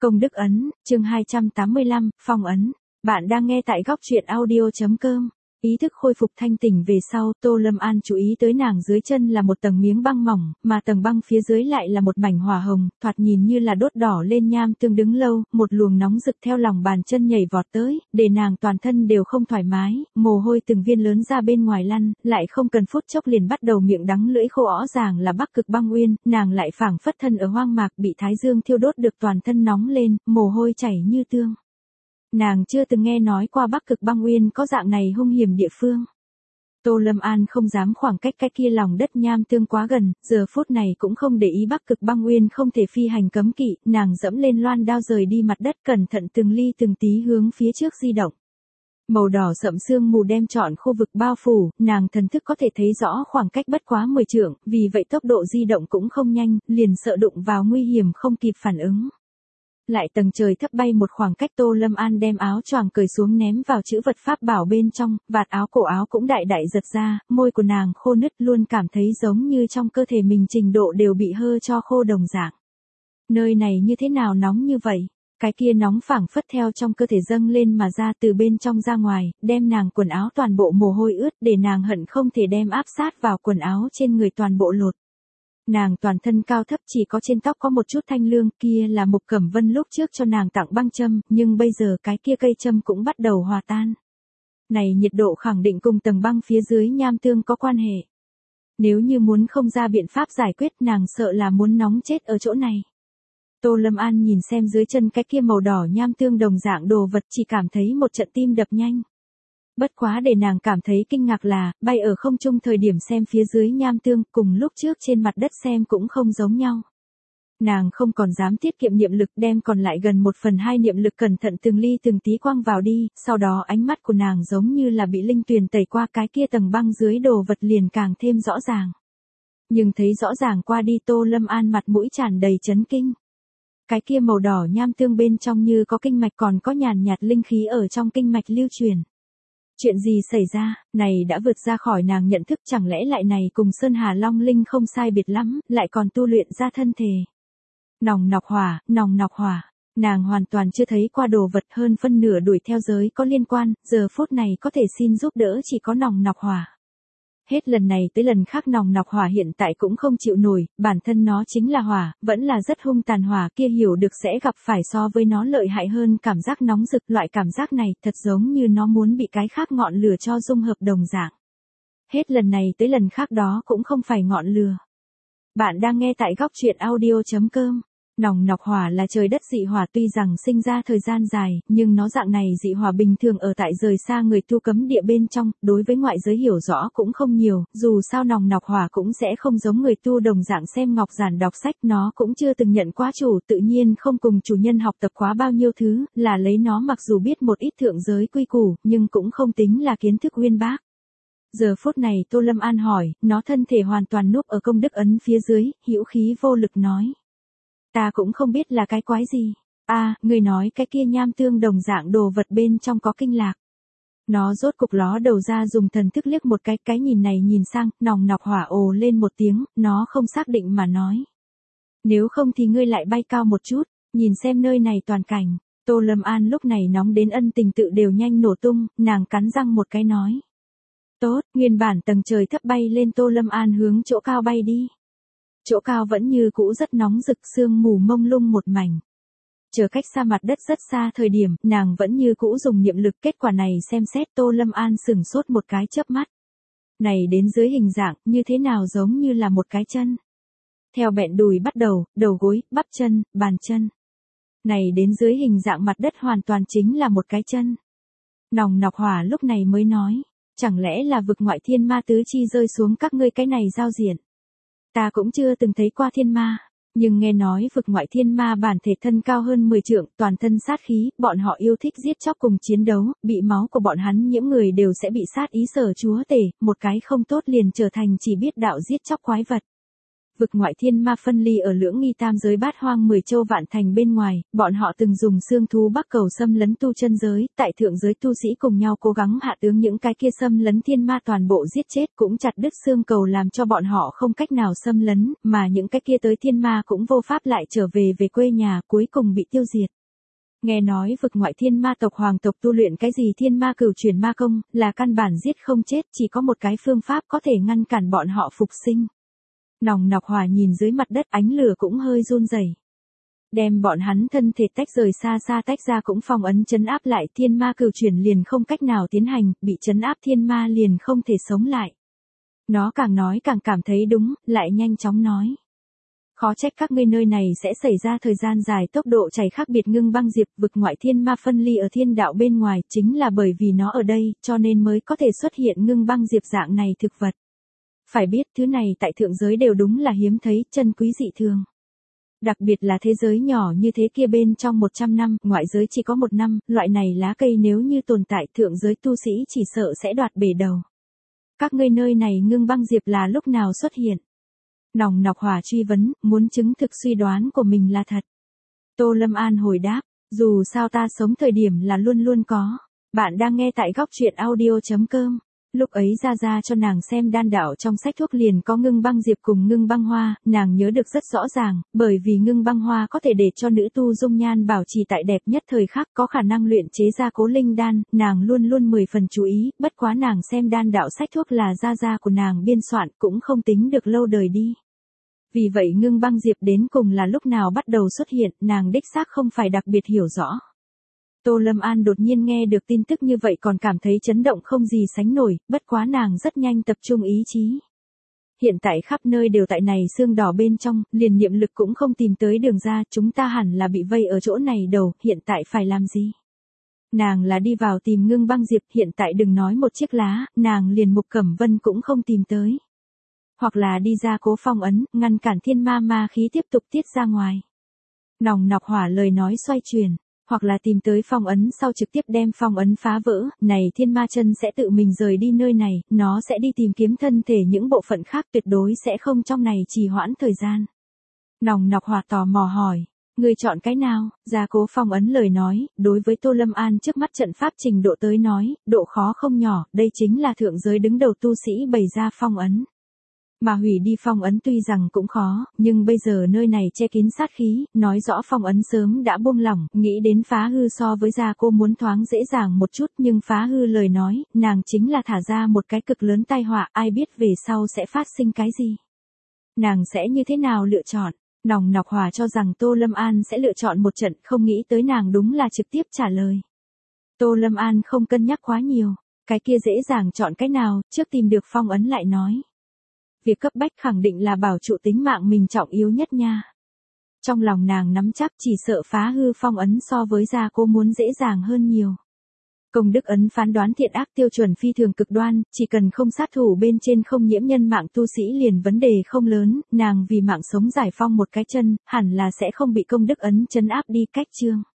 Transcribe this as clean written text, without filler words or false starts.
Công đức ấn, chương 285, phong ấn. Bạn đang nghe tại góc truyện audio.com. Ý thức khôi phục thanh tỉnh về sau, Tô Lâm An chú ý tới nàng dưới chân là một tầng miếng băng mỏng, mà tầng băng phía dưới lại là một mảnh hỏa hồng, thoạt nhìn như là đốt đỏ lên nham tương đứng lâu, một luồng nóng rực theo lòng bàn chân nhảy vọt tới, để nàng toàn thân đều không thoải mái, mồ hôi từng viên lớn ra bên ngoài lăn, lại không cần phút chốc liền bắt đầu miệng đắng lưỡi khô rõ ràng là Bắc Cực băng uyên, nàng lại phảng phất thân ở hoang mạc bị thái dương thiêu đốt được toàn thân nóng lên, mồ hôi chảy như tương. Nàng chưa từng nghe nói qua Bắc Cực băng uyên có dạng này hung hiểm địa phương. Tô Lâm An không dám khoảng cách cái kia lòng đất nham tương quá gần, giờ phút này cũng không để ý Bắc Cực băng uyên không thể phi hành cấm kỵ, nàng dẫm lên loan đao rời đi mặt đất cẩn thận từng ly từng tí hướng phía trước di động. Màu đỏ sậm sương mù đem trọn khu vực bao phủ, nàng thần thức có thể thấy rõ khoảng cách bất quá 10 trượng, vì vậy tốc độ di động cũng không nhanh, liền sợ đụng vào nguy hiểm không kịp phản ứng. Lại tầng trời thấp bay một khoảng cách, Tô Lâm An đem áo choàng cởi xuống ném vào chữ vật pháp bảo bên trong, vạt áo cổ áo cũng đại đại giật ra, môi của nàng khô nứt luôn cảm thấy giống như trong cơ thể mình trình độ đều bị hơ cho khô đồng dạng. Nơi này như thế nào nóng như vậy? Cái kia nóng phảng phất theo trong cơ thể dâng lên mà ra từ bên trong ra ngoài, đem nàng quần áo toàn bộ mồ hôi ướt để nàng hận không thể đem áp sát vào quần áo trên người toàn bộ lột. Nàng toàn thân cao thấp chỉ có trên tóc có một chút thanh lương, kia là Mục Cẩm Vân lúc trước cho nàng tặng băng châm, nhưng bây giờ cái kia cây châm cũng bắt đầu hòa tan. Này nhiệt độ khẳng định cùng tầng băng phía dưới nham tương có quan hệ. Nếu như muốn không ra biện pháp giải quyết, nàng sợ là muốn nóng chết ở chỗ này. Tô Lâm An nhìn xem dưới chân cái kia màu đỏ nham tương đồng dạng đồ vật, chỉ cảm thấy một trận tim đập nhanh. Bất quá để nàng cảm thấy kinh ngạc là, bay ở không trung thời điểm xem phía dưới nham tương, cùng lúc trước trên mặt đất xem cũng không giống nhau. Nàng không còn dám tiết kiệm niệm lực, đem còn lại gần 1/2 niệm lực cẩn thận từng ly từng tí quăng vào đi, sau đó ánh mắt của nàng giống như là bị linh tuyền tẩy qua, cái kia tầng băng dưới đồ vật liền càng thêm rõ ràng. Nhưng thấy rõ ràng qua đi, Tô Lâm An mặt mũi tràn đầy chấn kinh. Cái kia màu đỏ nham tương bên trong như có kinh mạch, còn có nhàn nhạt linh khí ở trong kinh mạch lưu truyền. Chuyện gì xảy ra, này đã vượt ra khỏi nàng nhận thức, chẳng lẽ lại này cùng Sơn Hà Long Linh không sai biệt lắm, lại còn tu luyện ra thân thể. Nòng nọc hỏa, nàng hoàn toàn chưa thấy qua đồ vật, hơn phân nửa đuổi theo giới có liên quan, giờ phút này có thể xin giúp đỡ chỉ có nòng nọc hỏa. Hết lần này tới lần khác nòng nọc hỏa hiện tại cũng không chịu nổi, bản thân nó chính là hỏa, vẫn là rất hung tàn hỏa kia, hiểu được sẽ gặp phải so với nó lợi hại hơn cảm giác nóng rực, loại cảm giác này thật giống như nó muốn bị cái khác ngọn lửa cho dung hợp đồng dạng. Hết lần này tới lần khác đó cũng không phải ngọn lửa. Bạn đang nghe tại góc truyện audio.com. Nòng nọc hỏa là trời đất dị hỏa, tuy rằng sinh ra thời gian dài, nhưng nó dạng này dị hỏa bình thường ở tại rời xa người tu cấm địa bên trong, đối với ngoại giới hiểu rõ cũng không nhiều, dù sao nòng nọc hỏa cũng sẽ không giống người tu đồng dạng xem ngọc giản đọc sách, nó cũng chưa từng nhận quá chủ, tự nhiên không cùng chủ nhân học tập quá bao nhiêu thứ, là lấy nó mặc dù biết một ít thượng giới quy củ, nhưng cũng không tính là kiến thức uyên bác. Giờ phút này Tô Lâm An hỏi, nó thân thể hoàn toàn núp ở công đức ấn phía dưới, hữu khí vô lực nói. Ta cũng không biết là cái quái gì. Người nói cái kia nham tương đồng dạng đồ vật bên trong có kinh lạc. Nó rốt cục ló đầu ra, dùng thần thức liếc một cái nhìn này nhìn sang, nòng nọc hỏa ồ lên một tiếng, nó không xác định mà nói. Nếu không thì ngươi lại bay cao một chút, nhìn xem nơi này toàn cảnh. Tô Lâm An lúc này nóng đến ân tình tự đều nhanh nổ tung, nàng cắn răng một cái nói. Tốt, nguyên bản tầng trời thấp bay lên, Tô Lâm An hướng chỗ cao bay đi. Chỗ cao vẫn như cũ rất nóng rực, sương mù mông lung một mảnh. Chờ cách xa mặt đất rất xa thời điểm, nàng vẫn như cũ dùng niệm lực, kết quả này xem xét Tô Lâm An sửng sốt một cái chớp mắt. Này đến dưới hình dạng, như thế nào giống như là một cái chân. Theo bẹn đùi bắt đầu, đầu gối, bắp chân, bàn chân. Này đến dưới hình dạng mặt đất hoàn toàn chính là một cái chân. Nòng nọc hỏa lúc này mới nói, chẳng lẽ là vực ngoại thiên ma tứ chi rơi xuống các ngươi cái này giao diện. Ta cũng chưa từng thấy qua thiên ma, nhưng nghe nói vực ngoại thiên ma bản thể thân cao hơn 10 trượng, toàn thân sát khí, bọn họ yêu thích giết chóc cùng chiến đấu, bị máu của bọn hắn nhiễm người đều sẽ bị sát ý sở chúa tể, một cái không tốt liền trở thành chỉ biết đạo giết chóc quái vật. Vực ngoại thiên ma phân ly ở lưỡng nghi tam giới bát hoang 10 châu vạn thành bên ngoài, bọn họ từng dùng xương thú bắc cầu xâm lấn tu chân giới, tại thượng giới tu sĩ cùng nhau cố gắng hạ tướng những cái kia xâm lấn thiên ma toàn bộ giết chết, cũng chặt đứt xương cầu làm cho bọn họ không cách nào xâm lấn, mà những cái kia tới thiên ma cũng vô pháp lại trở về quê nhà, cuối cùng bị tiêu diệt. Nghe nói vực ngoại thiên ma tộc hoàng tộc tu luyện cái gì thiên ma cửu chuyển ma công, là căn bản giết không chết, chỉ có một cái phương pháp có thể ngăn cản bọn họ phục sinh. Nòng nọc hỏa nhìn dưới mặt đất, ánh lửa cũng hơi run rẩy. Đem bọn hắn thân thể tách rời xa xa tách ra cũng phong ấn trấn áp lại, thiên ma cửu chuyển liền không cách nào tiến hành, bị trấn áp thiên ma liền không thể sống lại. Nó càng nói càng cảm thấy đúng, lại nhanh chóng nói. Khó trách các ngươi nơi này sẽ xảy ra thời gian dài tốc độ chảy khác biệt. Ngưng băng diệp, vực ngoại thiên ma phân ly ở thiên đạo bên ngoài, chính là bởi vì nó ở đây, cho nên mới có thể xuất hiện ngưng băng diệp dạng này thực vật. Phải biết thứ này tại thượng giới đều đúng là hiếm thấy, chân quý dị thường. Đặc biệt là thế giới nhỏ như thế kia bên trong 100 năm, ngoại giới chỉ có 1 năm, loại này lá cây nếu như tồn tại thượng giới tu sĩ chỉ sợ sẽ đoạt bể đầu. Các ngươi nơi này ngưng băng diệp là lúc nào xuất hiện? Nòng nọc hỏa truy vấn, muốn chứng thực suy đoán của mình là thật. Tô Lâm An hồi đáp, dù sao ta sống thời điểm là luôn luôn có. Bạn đang nghe tại góc truyện audio.com. Lúc ấy Gia cho nàng xem đan đạo trong sách thuốc liền có ngưng băng diệp cùng ngưng băng hoa, nàng nhớ được rất rõ ràng, bởi vì ngưng băng hoa có thể để cho nữ tu dung nhan bảo trì tại đẹp nhất thời khắc, có khả năng luyện chế ra cố linh đan, nàng luôn luôn 10 phần chú ý, bất quá nàng xem đan đạo sách thuốc là Gia của nàng biên soạn, cũng không tính được lâu đời đi. Vì vậy ngưng băng diệp đến cùng là lúc nào bắt đầu xuất hiện, nàng đích xác không phải đặc biệt hiểu rõ. Tô Lâm An đột nhiên nghe được tin tức như vậy còn cảm thấy chấn động không gì sánh nổi, bất quá nàng rất nhanh tập trung ý chí. Hiện tại khắp nơi đều tại này xương đỏ bên trong, liền niệm lực cũng không tìm tới đường ra, chúng ta hẳn là bị vây ở chỗ này đầu, hiện tại phải làm gì? Nàng là đi vào tìm ngưng băng diệp, hiện tại đừng nói một chiếc lá, nàng liền Mục Cẩm Vân cũng không tìm tới. Hoặc là đi ra cố phong ấn, ngăn cản thiên ma ma khí tiếp tục tiết ra ngoài. Nòng nọc hỏa lời nói xoay chuyển. Hoặc là tìm tới phong ấn sau trực tiếp đem phong ấn phá vỡ, này thiên ma chân sẽ tự mình rời đi nơi này, nó sẽ đi tìm kiếm thân thể những bộ phận khác, tuyệt đối sẽ không trong này trì hoãn thời gian. Nòng nọc hỏa tò mò hỏi, người chọn cái nào? Gia cố phong ấn lời nói, đối với Tô Lâm An trước mắt trận pháp trình độ tới nói, độ khó không nhỏ, đây chính là thượng giới đứng đầu tu sĩ bày ra phong ấn. Mà hủy đi phong ấn tuy rằng cũng khó, nhưng bây giờ nơi này che kín sát khí, nói rõ phong ấn sớm đã buông lỏng, nghĩ đến phá hư so với Gia cô muốn thoáng dễ dàng một chút, nhưng phá hư lời nói, nàng chính là thả ra một cái cực lớn tai họa, ai biết về sau sẽ phát sinh cái gì. Nàng sẽ như thế nào lựa chọn? Nòng nọc hỏa cho rằng Tô Lâm An sẽ lựa chọn một trận, không nghĩ tới nàng đúng là trực tiếp trả lời. Tô Lâm An không cân nhắc quá nhiều, cái kia dễ dàng chọn cái nào, trước tìm được phong ấn lại nói. Việc cấp bách khẳng định là bảo trụ tính mạng mình trọng yếu nhất nha. Trong lòng nàng nắm chắc chỉ sợ phá hư phong ấn so với Gia cô muốn dễ dàng hơn nhiều. Công đức ấn phán đoán thiện ác tiêu chuẩn phi thường cực đoan, chỉ cần không sát thủ bên trên không nhiễm nhân mạng tu sĩ liền vấn đề không lớn, nàng vì mạng sống giải phong một cái chân, hẳn là sẽ không bị công đức ấn trấn áp đi cách chương.